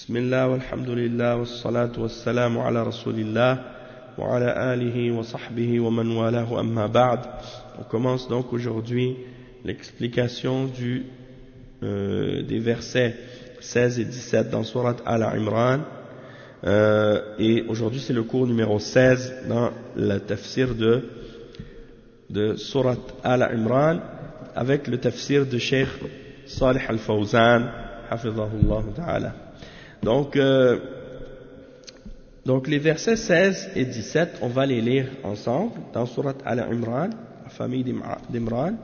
Bismillah, walhamdulillah, wassalatu wassalamu ala rasulillah, wa ala alihi wa sahbihi wa man walahu amma ba'd. On commence donc aujourd'hui l'explication des versets 16 et 17 dans Surat Al-Imran. Et aujourd'hui c'est le cours numéro 16 dans le tafsir de Surat Al-Imran avec le tafsir de Cheikh Salih Al-Fawzan, hafidhahullah ta'ala. Donc les versets 16 et 17, on va les lire ensemble dans Surat Al-Imran, la famille d'Imran.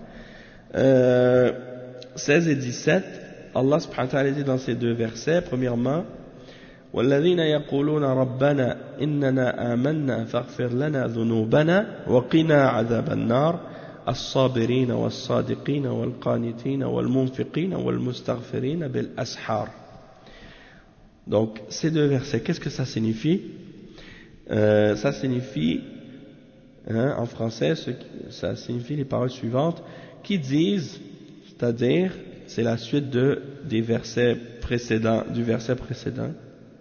16 et 17, Allah subhanahu wa ta'ala dit dans ces deux versets, premièrement, وَالَّذِينَ يَقُولُونَ رَبَّنَا إِنَّنَا آمَنَّا فَاغْفِرْ لَنَا ذُنُوبَنَا وَقِنَا عَذَابَ النَّارِ الصَّابِرِينَ وَالصَّادِقِينَ وَالْقَانِتِينَ وَالْمُنْفِقِينَ وَالْمُسْتَغْفِرِينَ بِالْأَسْحَارِ. Donc ces deux versets, qu'est-ce que ça signifie? Ça signifie, en français, ça signifie les paroles suivantes qui disent, c'est-à-dire, c'est la suite des versets précédents, du verset précédent.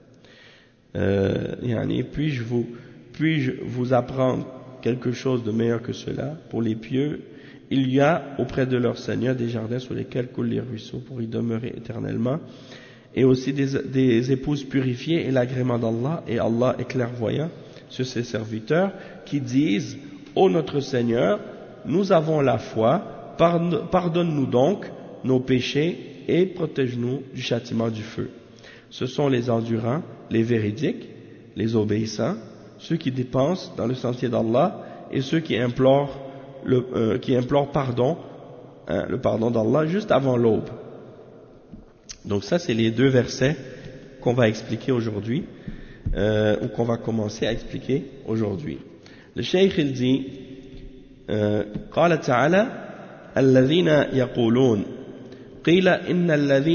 Puis-je vous apprendre quelque chose de meilleur que cela? Pour les pieux, il y a auprès de leur Seigneur des jardins sur lesquels coulent les ruisseaux pour y demeurer éternellement, et aussi des épouses purifiées et l'agrément d'Allah, et Allah est clairvoyant sur ses serviteurs qui disent: ô notre Seigneur, nous avons la foi, pardonne-nous donc nos péchés et protège-nous du châtiment du feu. Ce sont les endurants, les véridiques, les obéissants, ceux qui dépensent dans le sentier d'Allah et ceux qui implorent pardon, le pardon d'Allah juste avant l'aube. Donc ça, c'est les deux versets qu'on va expliquer aujourd'hui, ou qu'on va commencer à expliquer aujourd'hui. Le Cheikh il dit, قال تعالى الذين يقولون قيل إن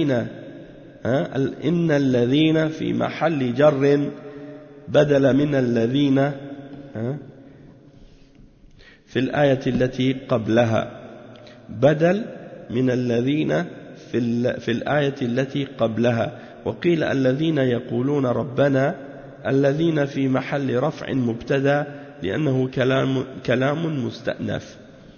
الذين في محل جر بدل من الذين في الآية التي قبلها بدل من الذين في الآية التي قبلها وقيل الذين يقولون ربنا الذين في محل رفع مبتدأ لأنه كلام مستأنف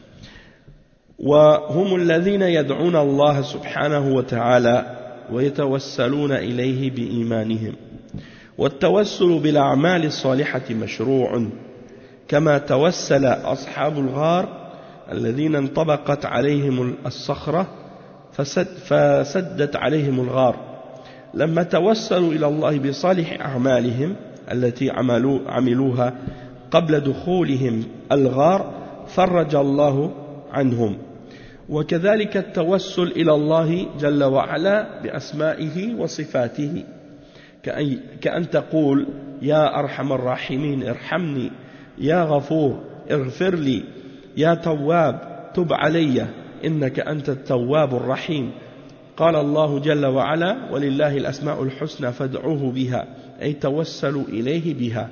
وهم الذين يدعون الله سبحانه وتعالى ويتوسلون إليه بإيمانهم والتوسل بالأعمال الصالحة مشروع كما توسل أصحاب الغار الذين انطبقت عليهم الصخرة فسدت عليهم الغار لما توسلوا إلى الله بصالح أعمالهم التي عملوها قبل دخولهم الغار فرج الله عنهم وكذلك التوسل إلى الله جل وعلا بأسمائه وصفاته كأن تقول يا أرحم الراحمين ارحمني يا غفور اغفر لي يا تواب تب علي إنك أنت التواب الرحيم قال الله جل وعلا ولله الأسماء الحسنى فادعوه بها أي توسلوا إليه بها.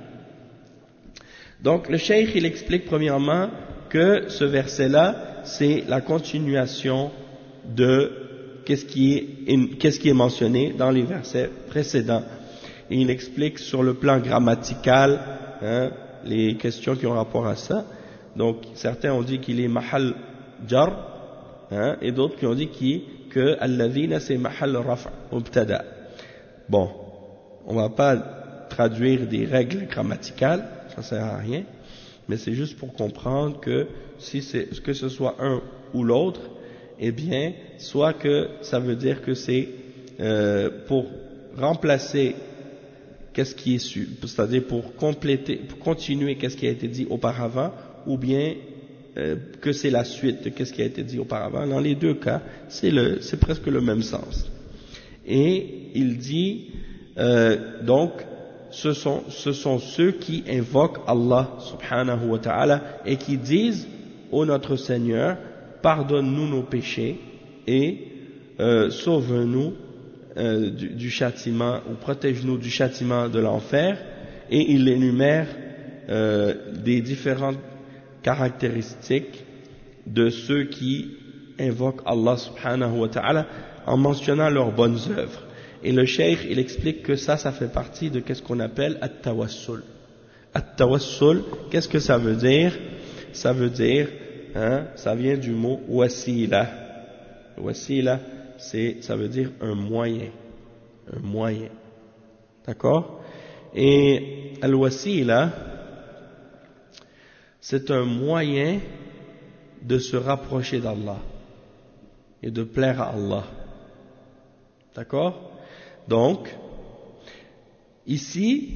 Donc le cheikh il explique premièrement que ce verset là c'est la continuation de qu'est-ce qui est mentionné dans les versets précédents. Et il explique sur le plan grammatical les questions qui ont rapport à ça. Donc certains ont dit qu'il est mahal jar, et d'autres qui ont dit que alladhina c'est mahal raf' mubtada. Bon, on va pas traduire des règles grammaticales, ça sert à rien, mais c'est juste pour comprendre que que ce soit un ou l'autre, eh bien, soit que ça veut dire que c'est pour remplacer qu'est-ce qui est su, c'est-à-dire pour continuer qu'est-ce qui a été dit auparavant, ou bien que c'est la suite de qu'est-ce qui a été dit auparavant. Dans les deux cas, c'est presque le même sens. Et il dit donc ce sont ceux qui invoquent Allah subhanahu wa ta'ala et qui disent: ô notre Seigneur, pardonne-nous nos péchés et sauve-nous du châtiment, ou protège-nous du châtiment de l'enfer. Et il énumère des différentes caractéristiques de ceux qui invoquent Allah subhanahu wa ta'ala en mentionnant leurs bonnes œuvres. Et le cheikh, il explique que ça fait partie de qu'est-ce qu'on appelle at-tawassul. At-tawassul, qu'est-ce que ça veut dire? Ça veut dire, ça vient du mot wasila. Wasila, ça veut dire un moyen. Un moyen. D'accord? Et al-wasila, c'est un moyen de se rapprocher d'Allah et de plaire à Allah. D'accord? Donc, ici,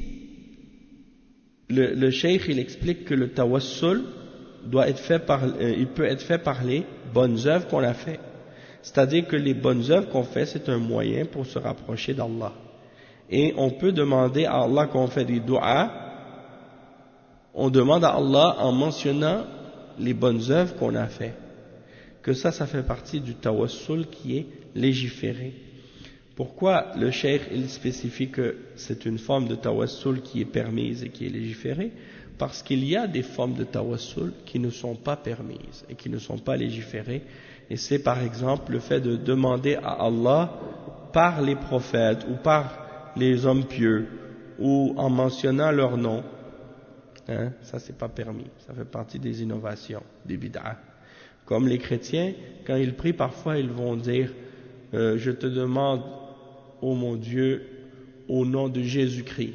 le cheikh, il explique que le tawassul doit être fait il peut être fait par les bonnes œuvres qu'on a fait. C'est-à-dire que les bonnes œuvres qu'on fait, c'est un moyen pour se rapprocher d'Allah. Et on peut demander à Allah quand on fait des du'as, on demande à Allah en mentionnant les bonnes œuvres qu'on a fait. Que ça fait partie du tawassul qui est légiféré. Pourquoi le cheikh il spécifie que c'est une forme de tawassul qui est permise et qui est légiférée? Parce qu'il y a des formes de tawassul qui ne sont pas permises et qui ne sont pas légiférées. Et c'est par exemple le fait de demander à Allah par les prophètes ou par les hommes pieux ou en mentionnant leur nom. Ça c'est pas permis. Ça fait partie des innovations, des bid'ah. Comme les chrétiens, quand ils prient parfois ils vont dire je te demande, ô mon Dieu, au nom de Jésus-Christ.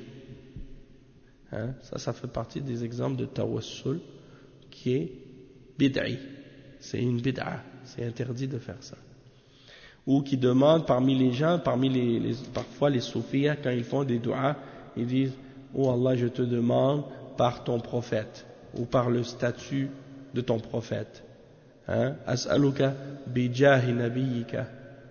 Ça fait partie des exemples de tawassul qui est bid'i. C'est une bid'a, c'est interdit de faire ça. Ou qui demandent parmi les gens, parfois les soufis, quand ils font des du'as, ils disent oh Allah, je te demande par ton prophète ou par le statut de ton prophète. As'aluka bi jahi nabiyyika.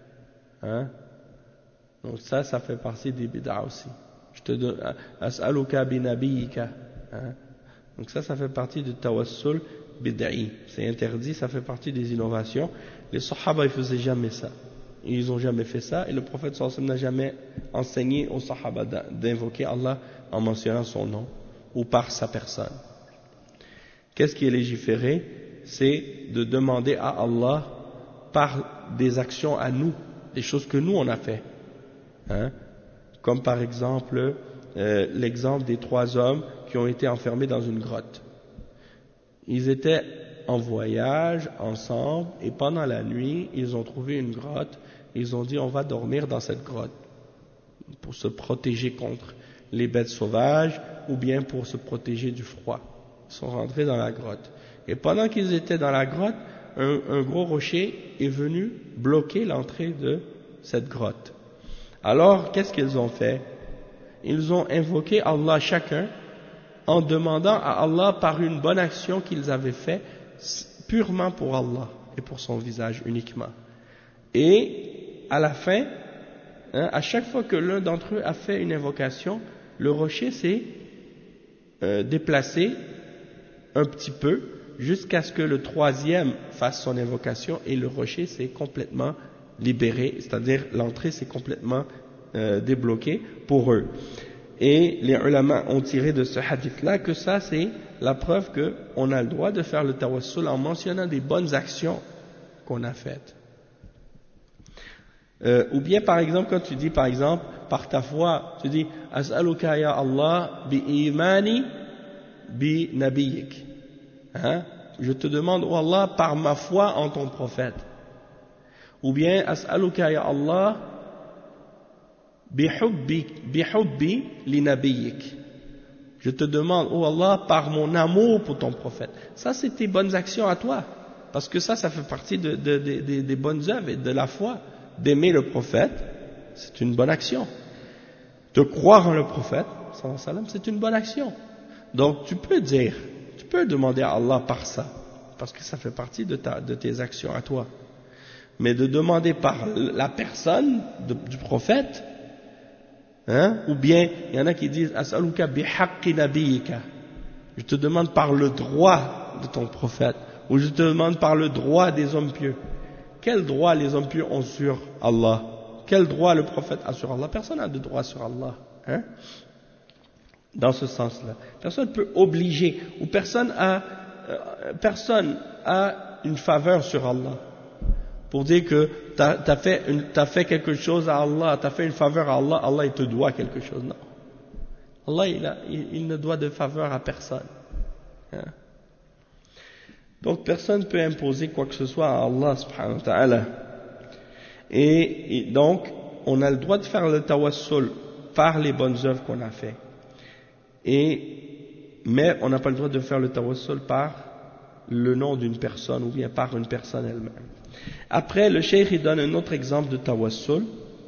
Donc ça fait partie des bid'a aussi. Je te donne as'aluka bi nabiyyika. Donc ça fait partie du tawassul bid'i. C'est interdit, ça fait partie des innovations. Les sahaba, ils faisaient jamais ça. Ils n'ont jamais fait ça et le prophète sallallahu alayhi wa sallam n'a jamais enseigné aux sahaba d'invoquer Allah en mentionnant son nom ou par sa personne. Qu'est-ce qui est légiféré? C'est de demander à Allah par des actions à nous, des choses que nous on a fait. Comme par exemple l'exemple des 3 hommes qui ont été enfermés dans une grotte. Ils étaient en voyage ensemble et pendant la nuit ils ont trouvé une grotte. Ils ont dit on va dormir dans cette grotte pour se protéger contre les bêtes sauvages ou bien pour se protéger du froid. Ils sont rentrés dans la grotte et pendant qu'ils étaient dans la grotte, un gros rocher est venu bloquer l'entrée de cette grotte. Alors qu'est-ce qu'ils ont fait? Ils ont invoqué Allah chacun en demandant à Allah par une bonne action qu'ils avaient faite purement pour Allah et pour son visage uniquement. Et à la fin, à chaque fois que l'un d'entre eux a fait une invocation, le rocher s'est déplacé un petit peu jusqu'à ce que le 3e fasse son invocation et le rocher s'est complètement libéré, c'est-à-dire l'entrée s'est complètement débloquée pour eux. Et les ulama ont tiré de ce hadith-là que ça c'est la preuve qu'on a le droit de faire le tawassul en mentionnant des bonnes actions qu'on a faites. Ou bien par exemple quand tu dis par exemple par ta foi, tu dis As'aluka ya Allah bi imani bi nabiyyik. Je te demande oh Allah par ma foi en ton prophète. Ou bien As'aluka ya Allah bihubbi li nabiyyik. Je te demande oh Allah par mon amour pour ton prophète. Ça c'est tes bonnes actions à toi parce que ça fait partie des bonnes œuvres et de la foi. D'aimer le prophète, c'est une bonne action. De croire en le prophète, c'est une bonne action. Donc tu peux demander à Allah par ça, parce que ça fait partie de tes actions à toi. Mais de demander par la personne du prophète, ou bien il y en a qui disent As'aluka bihaqqi nabiyyika. Je te demande par le droit de ton prophète, ou je te demande par le droit des hommes pieux. Quel droit les hommes pieux ont sur Allah? Quel droit le prophète a sur Allah? Personne n'a de droit sur Allah. Dans ce sens-là. Personne ne peut obliger, ou personne a une faveur sur Allah. pour dire que t'as fait quelque chose à Allah, t'as fait une faveur à Allah, Allah il te doit quelque chose. Non. Allah il ne doit de faveur à personne. Hein? Donc personne ne peut imposer quoi que ce soit à Allah subhanahu wa ta'ala. Et donc on a le droit de faire le tawassul par les bonnes œuvres qu'on a fait. Mais on n'a pas le droit de faire le tawassul par le nom d'une personne ou bien par une personne elle-même. Après, le cheikh il donne un autre exemple de tawassul.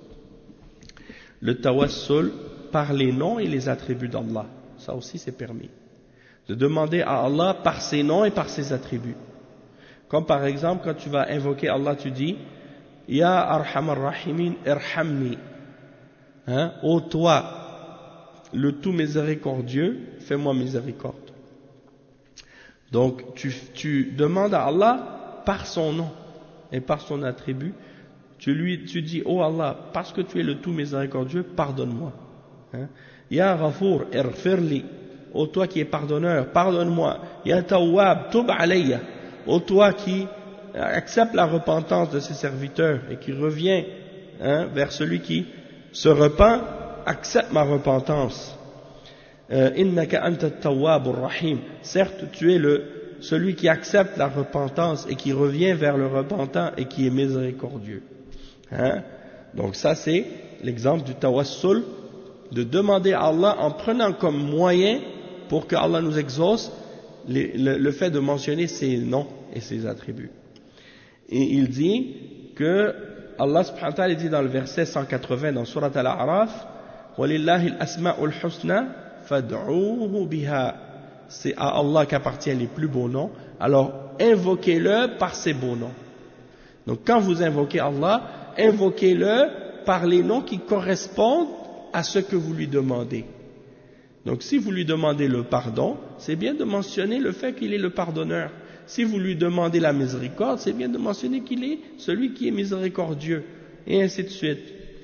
Le tawassul par les noms et les attributs d'Allah. Ça aussi c'est permis. De demander à Allah par ses noms et par ses attributs. Comme par exemple, quand tu vas invoquer Allah, tu dis Ya Arhamar Rahimin Irhamni. Hein? Ô toi, le tout miséricordieux, fais-moi miséricorde. Donc, tu demandes à Allah par son nom et par son attribut. Tu dis, oh Allah, parce que tu es le tout miséricordieux, pardonne-moi. Hein? Ya Ghafour, irfirli. Ô toi qui es pardonneur, pardonne-moi. Ya Tawwab, tub alayya. Ô toi qui accepte la repentance de ses serviteurs et qui revient vers celui qui se repent, accepte ma repentance. Innaka anta at-tawwabur rahim. Certes, tu es celui qui accepte la repentance et qui revient vers le repentant et qui est miséricordieux. Hein? Donc ça c'est l'exemple du tawassul, de demander à Allah en prenant comme moyen pour que Allah nous exauce le fait de mentionner ses noms et ses attributs. Et il dit que Allah subhanahu wa ta'ala dit dans le verset 180 dans Surat Al-A'raf Walillahi al-asma'ul husna fad'uuhu biha. C'est à Allah qu'appartiennent les plus beaux noms, alors invoquez-le par ces beaux noms. Donc quand vous invoquez Allah, invoquez-le par les noms qui correspondent à ce que vous lui demandez. Donc si vous lui demandez le pardon, c'est bien de mentionner le fait qu'il est le pardonneur. Si vous lui demandez la miséricorde, c'est bien de mentionner qu'il est celui qui est miséricordieux, et ainsi de suite.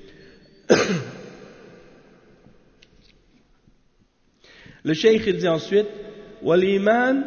Le cheikh il dit ensuite wal-iman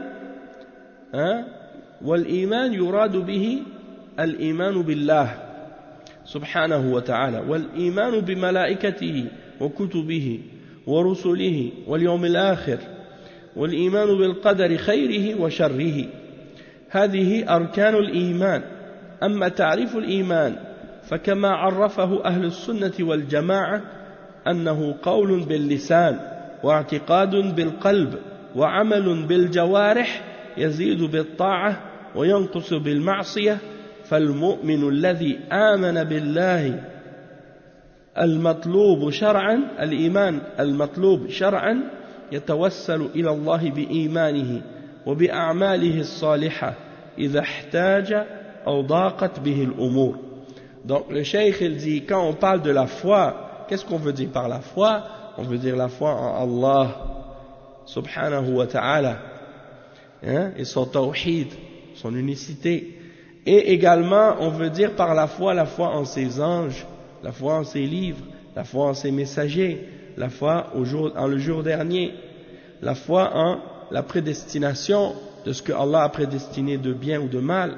yuradu bihi al-iman billah subhanahu wa ta'ala wal-iman bi malaikatihi wa kutubihi wa rusulihi wal yawm al-akhir wal-iman bil qadari khayrihi wa sharrihi. هذه أركان الإيمان. أما تعريف الإيمان فكما عرفه أهل السنة والجماعة أنه قول باللسان واعتقاد بالقلب وعمل بالجوارح يزيد بالطاعة وينقص بالمعصية. فالمؤمن الذي آمن بالله المطلوب شرعا، الإيمان المطلوب شرعا، يتوسل إلى الله بإيمانه وبأعماله الصالحة إذا احتاج أو ضاقت به الأمور. Donc le cheikh il dit, quand on parle de la foi, qu'est-ce qu'on veut dire par la foi? On veut dire la foi en Allah subhanahu wa ta'ala, et son tawhid, son unicité. Et également on veut dire par la foi en ses anges, la foi en ses livres, la foi en ses messagers, la foi en le jour dernier, la foi en la prédestination de ce que Allah a prédestiné de bien ou de mal.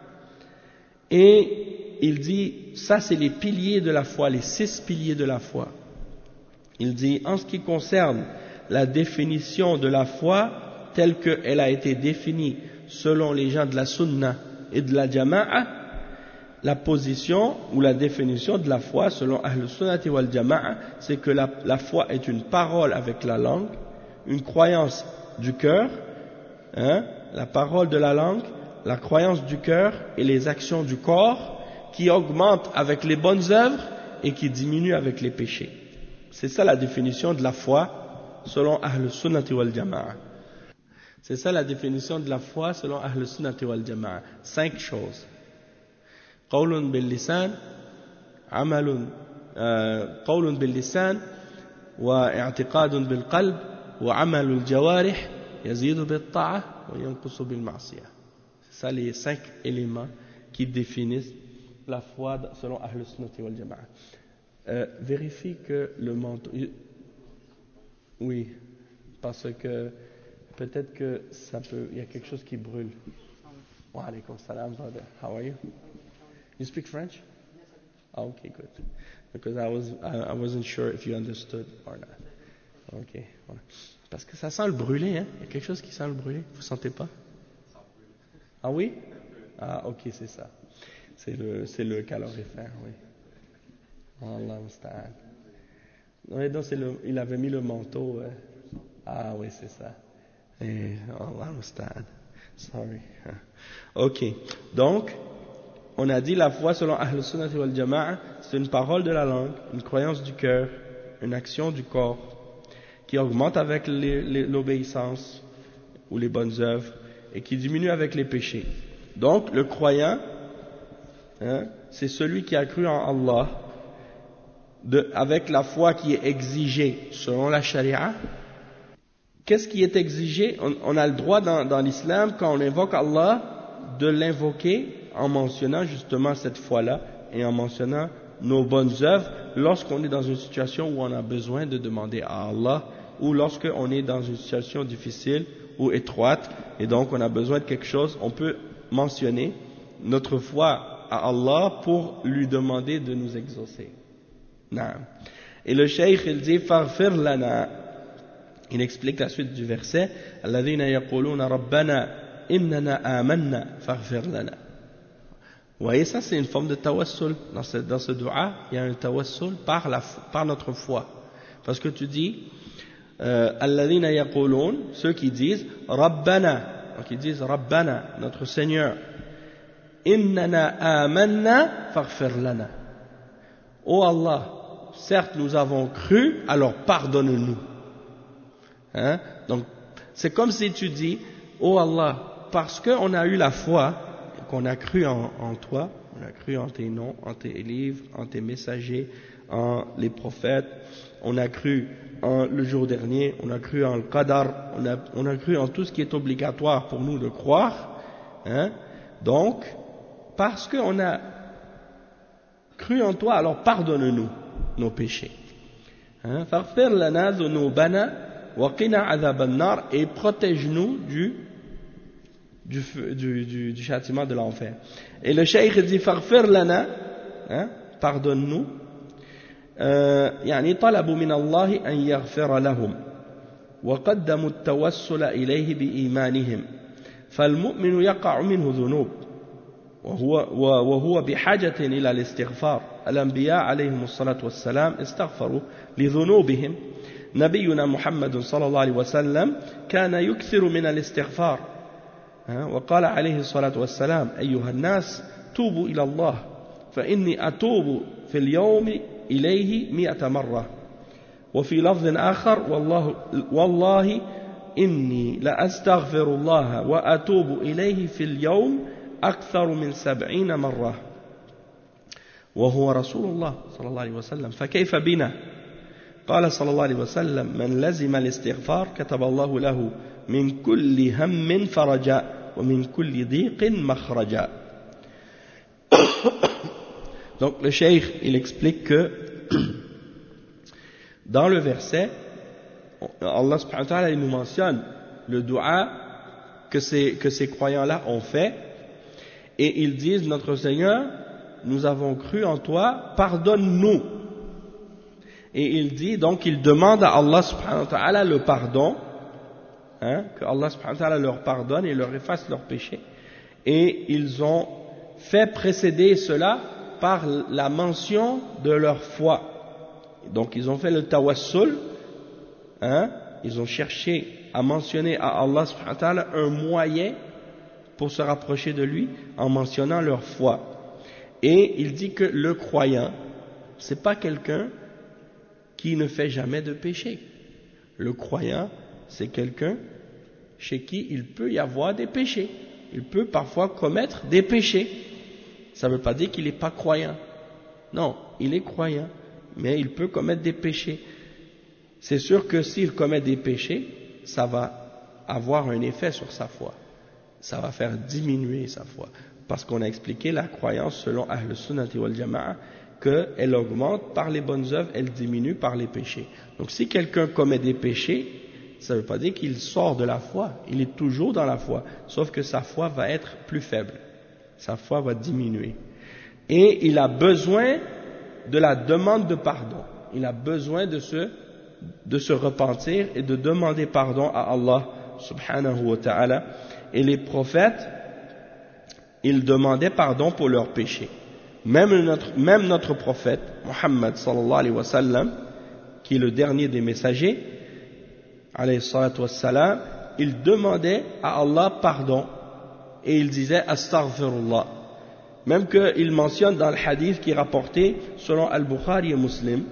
Et il dit, ça c'est les piliers de la foi, les 6 piliers de la foi. Il dit, en ce qui concerne la définition de la foi telle qu'elle a été définie selon les gens de la sunna et de la jama'a, la position ou la définition de la foi selon Ahl Sunnati wal Jama'a, c'est que la foi est une parole avec la langue, une croyance du cœur, la parole de la langue, la croyance du cœur et les actions du corps qui augmentent avec les bonnes œuvres et qui diminuent avec les péchés. C'est ça la définition de la foi selon Ahl Sunnati wal Jama'a. C'est ça la définition de la foi selon Ahl Sunnati wal Jama'a. 5 choses. قول باللسان عمل قول باللسان واعتقاد بالقلب وعمل الجوارح يزيد بالطاعة وينقص بالمعصية. C'est ça les 5 éléments qui définissent la foi selon Ahl Sunnati wal Jama'a. Vérifie que le manteau... Oui, parce que peut-être que il y a quelque chose qui brûle. Wa alaykum salam, brother. How are you? You speak French? Oh, okay, good. Because I wasn't sure if you understood or not. Ok, voilà. Parce que ça sent le brûlé, hein? Il y a quelque chose qui sent le brûlé. Vous sentez pas? Ah oui? Ah, ok, c'est ça. C'est le calorifère, oui. Allah musta'an. Oui, donc il avait mis le manteau. Ah oui, c'est ça. Et Allah musta'an. Sorry. Ok. Donc, on a dit la foi selon Ahl Sunnah wal Jama'a, c'est une parole de la langue, une croyance du cœur, une action du corps, qui augmente avec l'obéissance ou les bonnes œuvres et qui diminue avec les péchés. Donc, le croyant, c'est celui qui a cru en Allah avec la foi qui est exigée selon la charia. Qu'est-ce qui est exigé? On a le droit dans l'islam, quand on invoque Allah, de l'invoquer en mentionnant justement cette foi-là et en mentionnant nos bonnes œuvres lorsqu'on est dans une situation où on a besoin de demander à Allah ou lorsqu'on est dans une situation difficile ou étroite et donc on a besoin de quelque chose, on peut mentionner notre foi à Allah pour lui demander de nous exaucer. Et le cheikh il dit faghfir lana. Il explique la suite du verset alladhina yaquluna rabbana innana amanna faghfir lana. Vous voyez, ça c'est une forme de tawassul. Dans ce dua, il y a un tawassul par notre foi. Parce que tu dis alladhina yaqulun, ceux qui disent rabbana, donc ils disent rabbana, notre Seigneur, innana amanna faghfir lana. Oh Allah, certes nous avons cru, alors pardonne-nous. Donc c'est comme si tu dis oh Allah, parce qu'on a eu la foi, qu'on a cru en toi, on a cru en tes noms, en tes livres, en tes messagers, en les prophètes, on a cru en le jour dernier, on a cru en le qadar, on a cru en tout ce qui est obligatoire pour nous de croire. Donc parce qu'on a cru en toi, alors pardonne-nous nos péchés. Faghfir lana dhunubana wa qina adhaban nar, et protège-nous du châtiment de l'enfer. Et le cheikh dit faghfir lana, pardonne-nous, يعني طلبوا من الله أن يغفر لهم وقدموا التوسل إليه بإيمانهم فالمؤمن يقع منه ذنوب وهو بحاجة إلى الاستغفار. الأنبياء عليهم الصلاة والسلام استغفروا لذنوبهم. نبينا محمد صلى الله عليه وسلم كان يكثر من الاستغفار وقال عليه الصلاة والسلام أيها الناس توبوا إلى الله فإني أتوب في اليوم إليه 100 مرة. وفي لفظ آخر والله إني لأستغفر الله وأتوب إليه في اليوم أكثر من 70 مرة وهو رسول الله صلى الله عليه وسلم فكيف بنا؟ قال صلى الله عليه وسلم من لزم الاستغفار كتب الله له من كل هم فرجا ومن كل ضيق مخرجا. Donc le cheikh il explique que dans le verset Allah subhanahu wa ta'ala il nous mentionne le dua que ces croyants là ont fait et ils disent notre Seigneur nous avons cru en toi, pardonne-nous. Et il dit donc ils demandent à Allah subhanahu wa ta'ala le pardon, que Allah subhanahu wa ta'ala leur pardonne et leur efface leurs péchés, et ils ont fait précéder cela par la mention de leur foi. Donc ils ont fait le tawassul, ils ont cherché à mentionner à Allah subhanahu wa ta'ala un moyen pour se rapprocher de lui en mentionnant leur foi. Et il dit que le croyant, c'est pas quelqu'un qui ne fait jamais de péché. Le croyant, c'est quelqu'un chez qui il peut y avoir des péchés. Il peut parfois commettre des péchés. Ça ne veut pas dire qu'il n'est pas croyant. Non, il est croyant, mais il peut commettre des péchés. C'est sûr que s'il commet des péchés, ça va avoir un effet sur sa foi. Ça va faire diminuer sa foi. Parce qu'on a expliqué la croyance selon Ahl Sunnah wal Jama'a, qu'elle augmente par les bonnes œuvres, elle diminue par les péchés. Donc si quelqu'un commet des péchés, ça ne veut pas dire qu'il sort de la foi, il est toujours dans la foi, sauf que sa foi va être plus faible, sa foi va diminuer. et il a besoin de la demande de pardon. Il a besoin de se repentir et de demander pardon à Allah subhanahu wa ta'ala. Et les prophètes, ils demandaient pardon pour leurs péchés. Même notre prophète, Muhammad sallallahu alayhi wa sallam, qui est le dernier des messagers, alayhi salatu wa salam, il demandait à Allah pardon et il disait astaghfirullah. Même qu'il mentionne dans le hadith qui est rapporté selon Al-Bukhari et Muslim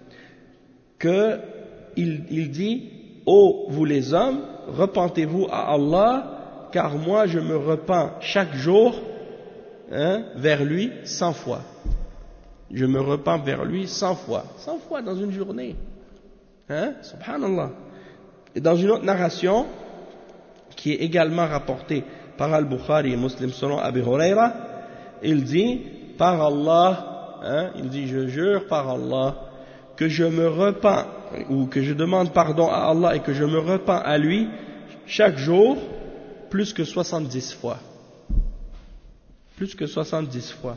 qu'il dit ô vous les hommes, repentez-vous à Allah car moi je me repens chaque jour vers lui 100 fois. Je me repens vers lui 100 fois. 100 fois dans une journée. Subhanallah. Et dans une autre narration qui est également rapportée par Al-Bukhari et Muslim selon Abu Huraira, il dit par Allah, il dit je jure par Allah que je me repens ou que je demande pardon à Allah et que je me repens à lui chaque jour plus que 70 fois. Plus que 70 fois.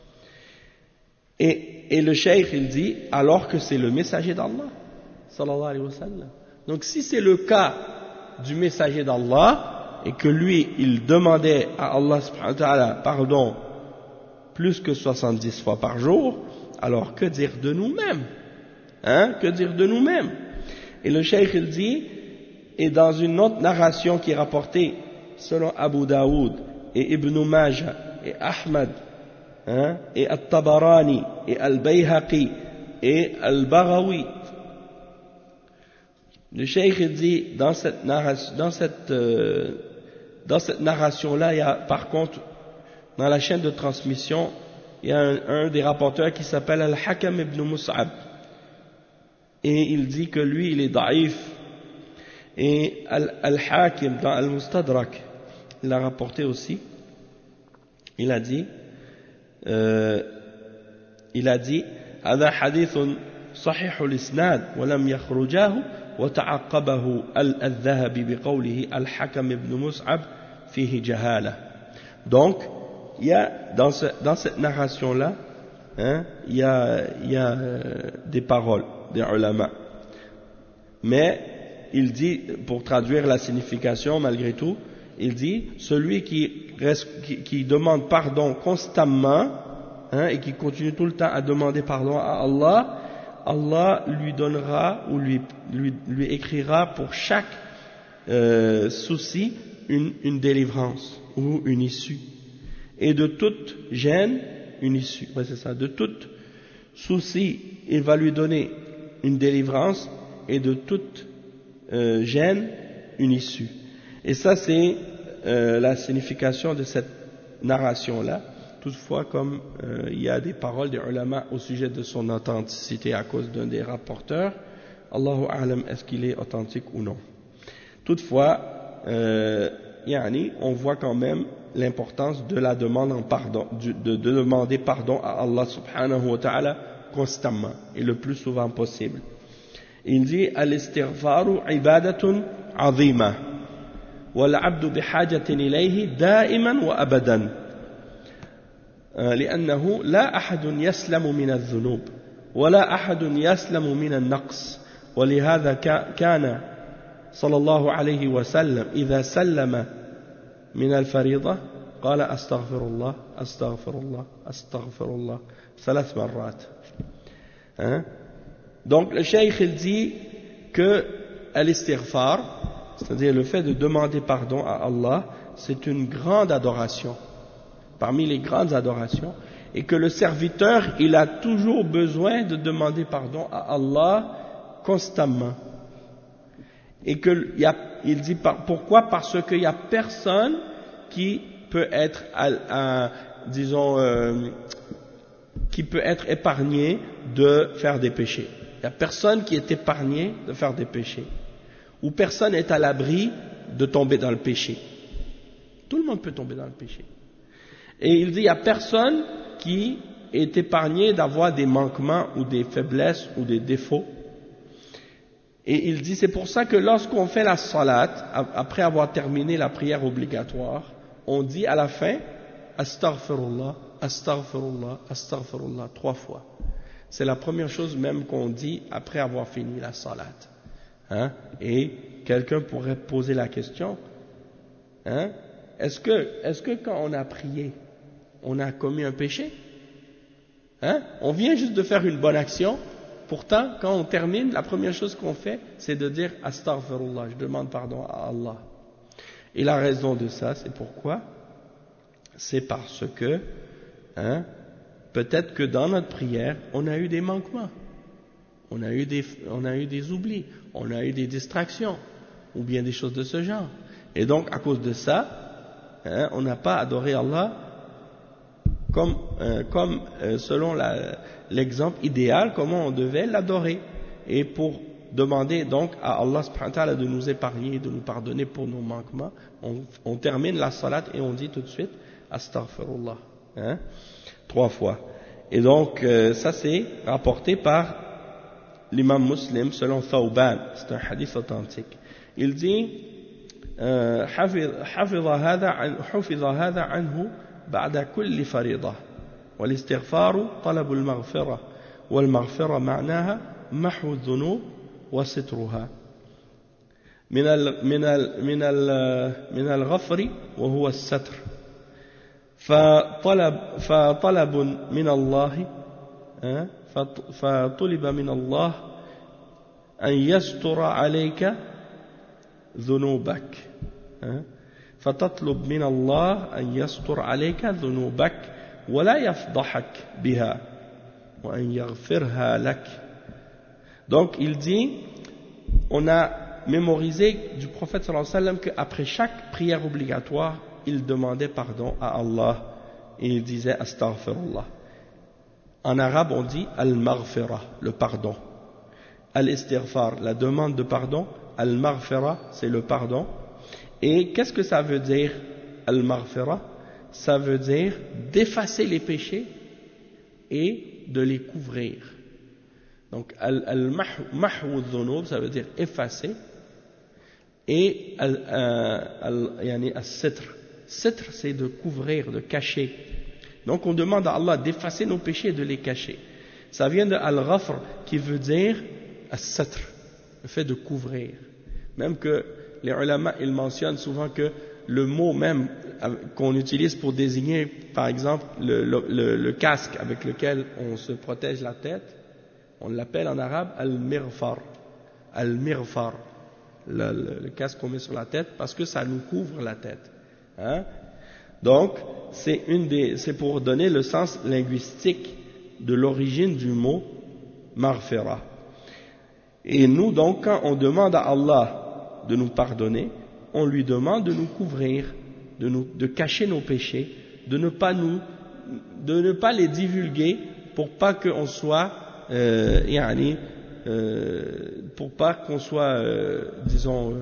Et le cheikh il dit alors que c'est le messager d'Allah sallallahu alayhi wa sallam. Donc si c'est le cas du messager d'Allah et que lui il demandait à Allah subhanahu wa ta'ala pardon plus que 70 fois par jour, alors que dire de nous-mêmes? Que dire de nous-mêmes? Et le cheikh il dit, et dans une autre narration qui est rapportée selon Abu Daoud et Ibn Majah et Ahmad et At-Tabarani et Al-Bayhaqi et Al-Baghawi, le cheikh il dit dans cette narration-là, il y a par contre dans la chaîne de transmission, il y a un des rapporteurs qui s'appelle Al-Hakam ibn Mus'ab. Et il dit que lui, il est daïf. Et Al-Hakim, dans Al-Mustadrak, il l'a rapporté aussi. Il a dit, هذا حديث صحيح الإسناد ولم يخرجاه وتعقبه الذهبي بقوله الحكم ابن مصعب فيه جهالة. Donc, il y a dans cette narration-là, il y a des paroles des ulama. Mais il dit, pour traduire la signification malgré tout, il dit celui qui demande pardon constamment et qui continue tout le temps à demander pardon à Allah, Allah lui donnera ou lui écrira pour chaque souci une délivrance ou une issue. Et de toute gêne, une issue. Ouais, c'est ça. De toute souci, il va lui donner une délivrance et de toute gêne, une issue. Et ça, c'est la signification de cette narration-là. Toutefois, comme il y a des paroles des ulama au sujet de son authenticité à cause d'un des rapporteurs, Allahu a'lam, est-ce qu'il est authentique ou non. Toutefois, on voit quand même l'importance de la demande en pardon, de demander pardon à Allah subhanahu wa ta'ala constamment et le plus souvent possible. Il dit al-istighfaru ibadatun azima wal abdu bihajatin ilayhi da'iman wa abadan لأنه لا أحد يسلم من الذنوب ولا أحد يسلم من النقص ولهذا كان صلى الله عليه وسلم إذا سلم من الفريضة قال أستغفر الله أستغفر الله أستغفر الله 3 مرات. Donc le cheikh il dit que l'istighfar, c'est-à-dire le fait de demander pardon à Allah, c'est une grande adoration, parmi les grandes adorations, et que le serviteur il a toujours besoin de demander pardon à Allah constamment. Et que il dit pourquoi? Parce qu'il n'y a personne qui peut être, qui peut être épargné de faire des péchés. Il n'y a personne qui est épargné de faire des péchés. Ou personne n'est à l'abri de tomber dans le péché. Tout le monde peut tomber dans le péché. Et il dit il n'y a personne qui est épargné d'avoir des manquements ou des faiblesses ou des défauts. Et il dit, c'est pour ça que lorsqu'on fait la salat, après avoir terminé la prière obligatoire, on dit à la fin, astaghfirullah, astaghfirullah, astaghfirullah, 3 fois. C'est la première chose même qu'on dit après avoir fini la salat. Hein? Et quelqu'un pourrait poser la question, hein? Est-ce que quand on a prié, on a commis un péché? Hein? On vient juste de faire une bonne action. Pourtant, quand on termine, la première chose qu'on fait, c'est de dire astaghfirullah, je demande pardon à Allah. Et la raison de ça, c'est pourquoi? C'est parce que, hein, peut-être que dans notre prière, on a eu des manquements, on a eu des oublis, on a eu des distractions, ou bien des choses de ce genre. Et donc, à cause de ça, hein, on n'a pas adoré Allah comme selon l'exemple idéal, comment on devait l'adorer. Et pour demander donc à Allah subhanahu wa ta'ala de nous épargner, de nous pardonner pour nos manquements, on termine la salat et on dit tout de suite astaghfirullah, hein, 3 fois. Et donc ça c'est rapporté par l'imam Muslim selon Thawban, c'est un hadith authentique. Il dit حفظ هذا عنه بعد كل فريضة والاستغفار طلب المغفرة والمغفرة معناها محو الذنوب وسترها من الغفر وهو الستر فطلب من الله فطلب من الله أن يستر عليك ذنوبك فتطلب من الله أن يستر عليك ذنوبك ولا يفضحك بها وأن يغفرها لك. Donc il dit, on a mémorisé du prophète sallallahu alayhi wa sallam qu'après chaque prière obligatoire, il demandait pardon à Allah et il disait astaghfirullah. En arabe on dit al-maghfira, le pardon. Al-istighfar, la demande de pardon. Al-maghfira, c'est le pardon. Et qu'est-ce que ça veut dire, al-maghfira? Ça veut dire d'effacer les péchés et de les couvrir. Donc, al-mahwu dhunub, ça veut dire effacer. Et al-sitr. Sitr, c'est de couvrir, de cacher. Donc, on demande à Allah d'effacer nos péchés et de les cacher. Ça vient de al-ghafr, qui veut dire al-sitr, le fait de couvrir. Même que les ulama, ils mentionnent souvent que le mot même qu'on utilise pour désigner, par exemple, le casque avec lequel on se protège la tête, on l'appelle en arabe al-mirfar. Al-mirfar, le casque qu'on met sur la tête, parce que ça nous couvre la tête. Hein? Donc, c'est pour donner le sens linguistique de l'origine du mot maghfira. Et nous, donc, quand on demande à Allah de nous pardonner, on lui demande de nous couvrir, de cacher nos péchés, de ne pas les divulguer pour pas qu'on soit, disons,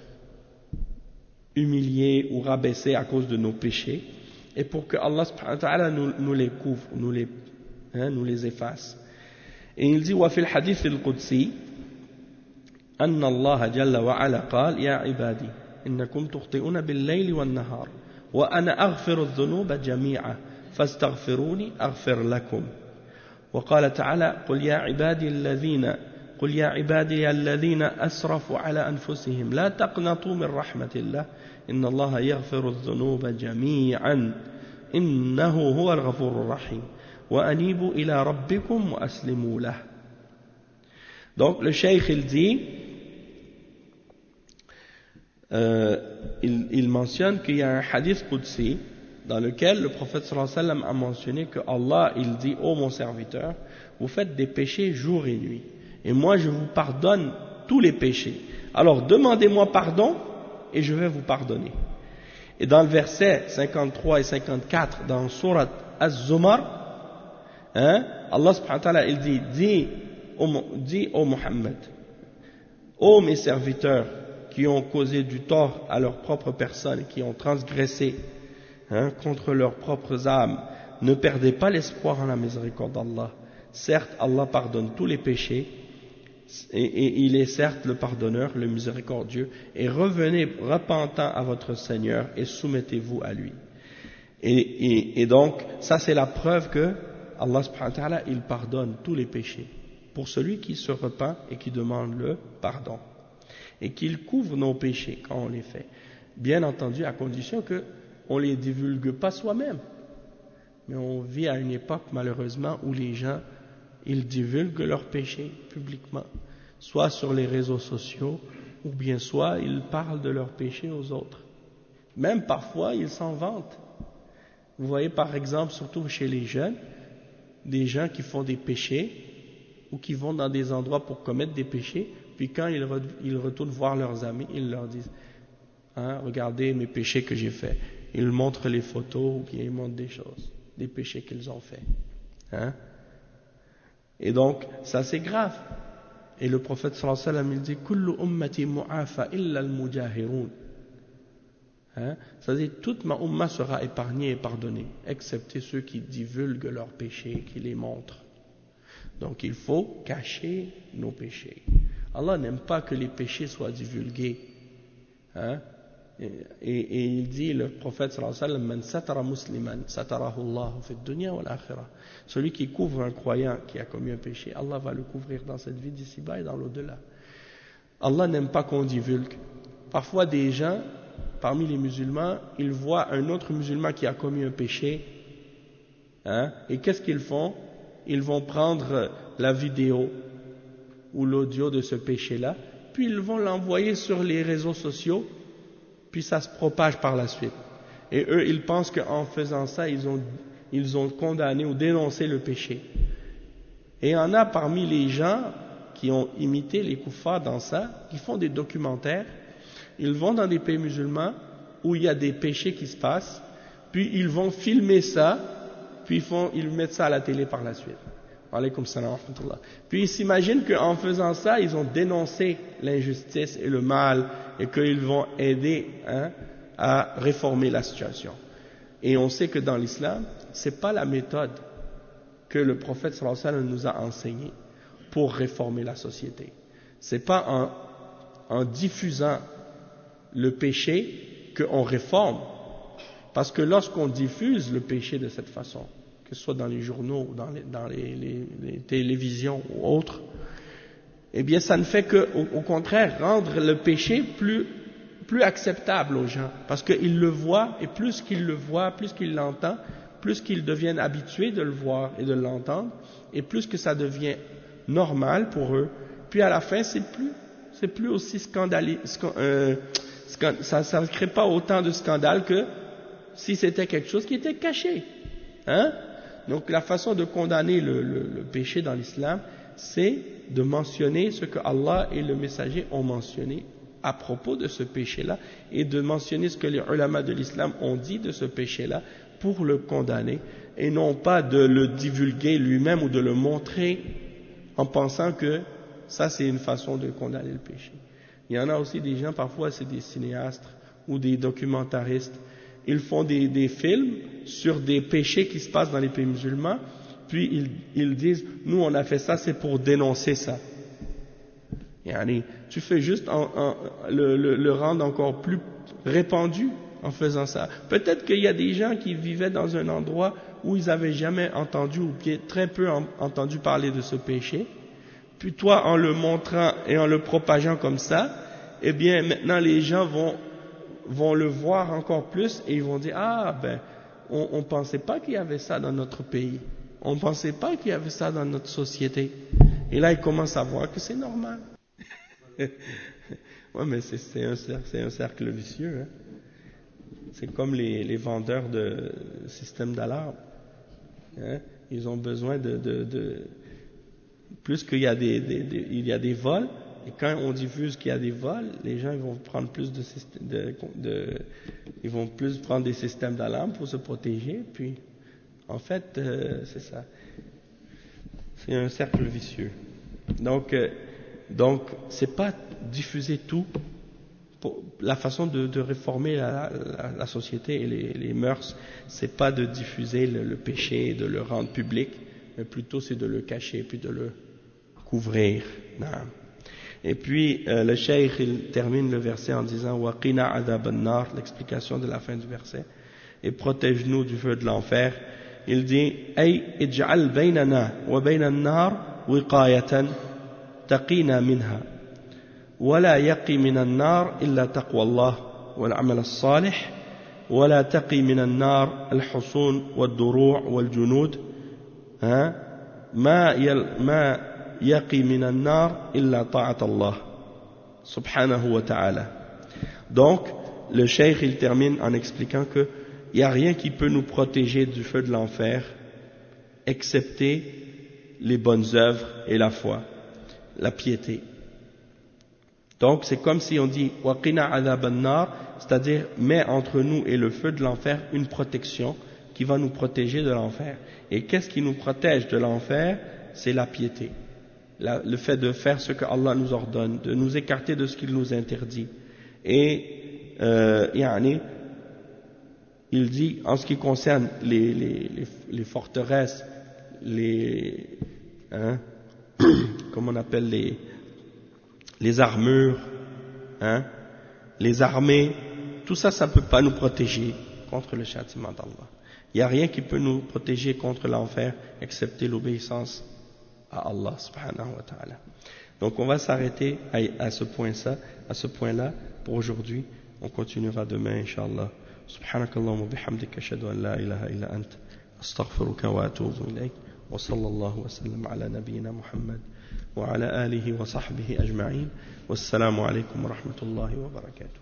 humilié ou rabaissé à cause de nos péchés, et pour que Allah subhanahu wa ta'ala nous les couvre, nous les efface. Et il dit, وفي الحديث القدسي أن الله جل وعلا قال يا عبادي إنكم تخطئون بالليل والنهار وأنا أغفر الذنوب جميعا فاستغفروني أغفر لكم. وقال تعالى قل يا عبادي الذين أسرفوا على أنفسهم لا تقنطوا من رحمة الله إن الله يغفر الذنوب جميعا إنه هو الغفور الرحيم وأنيبوا إلى ربكم وأسلموا له. Donc le cheikh il dit, il mentionne qu'il y a un hadith qudsi dans lequel le prophète sallallahu alayhi wa sallam a mentionné que Allah il dit, ô mon serviteur, vous faites des péchés jour et nuit et moi je vous pardonne tous les péchés, alors demandez-moi pardon et je vais vous pardonner. Et dans le verset 53 et 54 dans Surat Az-Zumar, hein, Allah subhanahu wa ta'ala il dit, dis ô Muhammad, ô mes serviteurs qui ont causé du tort à leur propre personne, qui ont transgressé, hein, contre leurs propres âmes, ne perdez pas l'espoir en la miséricorde d'Allah. Certes, Allah pardonne tous les péchés, et il est certes le pardonneur, le miséricordieux, et revenez repentant à votre Seigneur et soumettez-vous à lui. Et donc, ça c'est la preuve que Allah subhanahu wa ta'ala, il pardonne tous les péchés pour celui qui se repent et qui demande le pardon. Et qu'il couvre nos péchés quand on les fait. Bien entendu, à condition qu'on ne les divulgue pas soi-même. Mais on vit à une époque, malheureusement, où les gens, ils divulguent leurs péchés publiquement. Soit sur les réseaux sociaux, ou bien soit ils parlent de leurs péchés aux autres. Même parfois, ils s'en vantent. Vous voyez par exemple, surtout chez les jeunes, des gens qui font des péchés ou qui vont dans des endroits pour commettre des péchés, puis quand ils retournent voir leurs amis, ils leur disent regardez mes péchés que j'ai faits. Ils montrent les photos ou bien ils montrent des choses, des péchés qu'ils ont faits. Et donc, ça c'est grave. Et le prophète sallallahu alayhi wa sallam, il dit kullu ummati mu'afa illa al-mujahirun. C'est-à-dire toute ma umma sera épargnée et pardonnée, excepté ceux qui divulguent leurs péchés, qui les montrent. Donc il faut cacher nos péchés. Allah n'aime pas que les péchés soient divulgués. Et il dit, le prophète sallallahu alayhi wa sallam, man satara musliman satarahu Allah fi dunya wal akhirah. Celui qui couvre un croyant qui a commis un péché, Allah va le couvrir dans cette vie d'ici-bas et dans l'au-delà. Allah n'aime pas qu'on divulgue. Parfois des gens parmi les musulmans, ils voient un autre musulman qui a commis un péché, et qu'est-ce qu'ils font? Ils vont prendre la vidéo ou l'audio de ce péché-là, puis ils vont l'envoyer sur les réseaux sociaux, puis ça se propage par la suite. Et eux, ils pensent qu'en faisant ça, ils ont condamné ou dénoncé le péché. Et il y en a parmi les gens qui ont imité les koufars dans ça, qui font des documentaires. Ils vont dans des pays musulmans où il y a des péchés qui se passent, puis ils vont filmer ça, puis ils mettent ça à la télé par la suite. Alaykoum salam wa rahmatullah. Puis ils s'imaginent qu'en faisant ça, ils ont dénoncé l'injustice et le mal, et qu'ils vont aider à réformer la situation. Et on sait que dans l'islam, c'est pas la méthode que le prophète sallallahu alayhi wa sallam nous a enseignée pour réformer la société. C'est pas en diffusant le péché qu'on réforme. Parce que lorsqu'on diffuse le péché de cette façon, que ce soit dans les journaux, ou dans les télévisions ou autres, eh bien ça ne fait qu'au contraire rendre le péché plus acceptable aux gens. Parce qu'ils le voient, et plus qu'ils le voient, plus qu'ils l'entendent, plus qu'ils deviennent habitués de le voir et de l'entendre, et plus que ça devient normal pour eux, puis à la fin c'est plus aussi scandaleux, ça ne crée pas autant de scandale que si c'était quelque chose qui était caché. Donc la façon de condamner le péché dans l'islam, c'est de mentionner ce que Allah et le messager ont mentionné à propos de ce péché-là, et de mentionner ce que les ulama de l'islam ont dit de ce péché-là pour le condamner, et non pas de le divulguer lui-même ou de le montrer en pensant que ça c'est une façon de condamner le péché. Il y en a aussi des gens, parfois c'est des cinéastes ou des documentaristes, ils font des films sur des péchés qui se passent dans les pays musulmans, puis ils disent, nous on a fait ça, c'est pour dénoncer ça. Yani, tu fais juste le rendre encore plus répandu en faisant ça. Peut-être qu'il y a des gens qui vivaient dans un endroit où ils n'avaient jamais entendu ou très peu entendu parler de ce péché. Puis toi, en le montrant et en le propageant comme ça, eh bien maintenant les gens vont le voir encore plus et ils vont dire, on pensait pas qu'il y avait ça dans notre pays. On pensait pas qu'il y avait ça dans notre société. Et là, ils commencent à voir que c'est normal. Ouais, mais c'est un cercle vicieux. C'est comme les vendeurs de systèmes d'alarme. Ils ont besoin de plus qu'il y a il y a des vols, et quand on diffuse qu'il y a des vols, les gens ils vont prendre plus ils vont plus prendre des systèmes d'alarme pour se protéger. Puis, en fait, c'est ça. C'est un cercle vicieux. Donc, c'est pas diffuser tout. La façon de réformer la société et les mœurs, c'est pas de diffuser le péché et de le rendre public, mais plutôt c'est de le cacher puis de le couvrir. Et puis le cheikh il termine le verset en disant waqina adab an-nar, l'explication de la fin du verset. et protège-nous du feu de l'enfer. Il dit Ay ij'al baynana wa bayna an-nar wiqayatan taqina minha wa la yaqi min an-nar illa taqwa Allah wal amal as-salih wa la taqi min an-nar al-husun wad-duru' wal-junud ma yaqi min an-nar illa ta'at Allah subhanahu wa ta'ala. Donc le cheikh il termine en expliquant que il n'y a rien qui peut nous protéger du feu de l'enfer, excepté les bonnes œuvres et la foi, la piété. Donc c'est comme si on dit waqina adhab an-nar, c'est-à-dire mets entre nous et le feu de l'enfer une protection qui va nous protéger de l'enfer. Et qu'est-ce qui nous protège de l'enfer? C'est la piété, le fait de faire ce que Allah nous ordonne, de nous écarter de ce qu'il nous interdit. Et il dit, en ce qui concerne les forteresses, comment on appelle les armures, les armées, tout ça, ça ne peut pas nous protéger contre le châtiment d'Allah. Il n'y a rien qui peut nous protéger contre l'enfer, excepté l'obéissance à Allah, subhanahu wa ta'ala. Donc on va s'arrêter à ce point-là pour aujourd'hui. On continuera demain, Inch'Allah. سبحانك اللهم وبحمدك أشهد أن لا إله إلا أنت أستغفرك وأتوب إليك وصلى الله وسلم على نبينا محمد وعلى آله وصحبه أجمعين والسلام عليكم ورحمة الله وبركاته.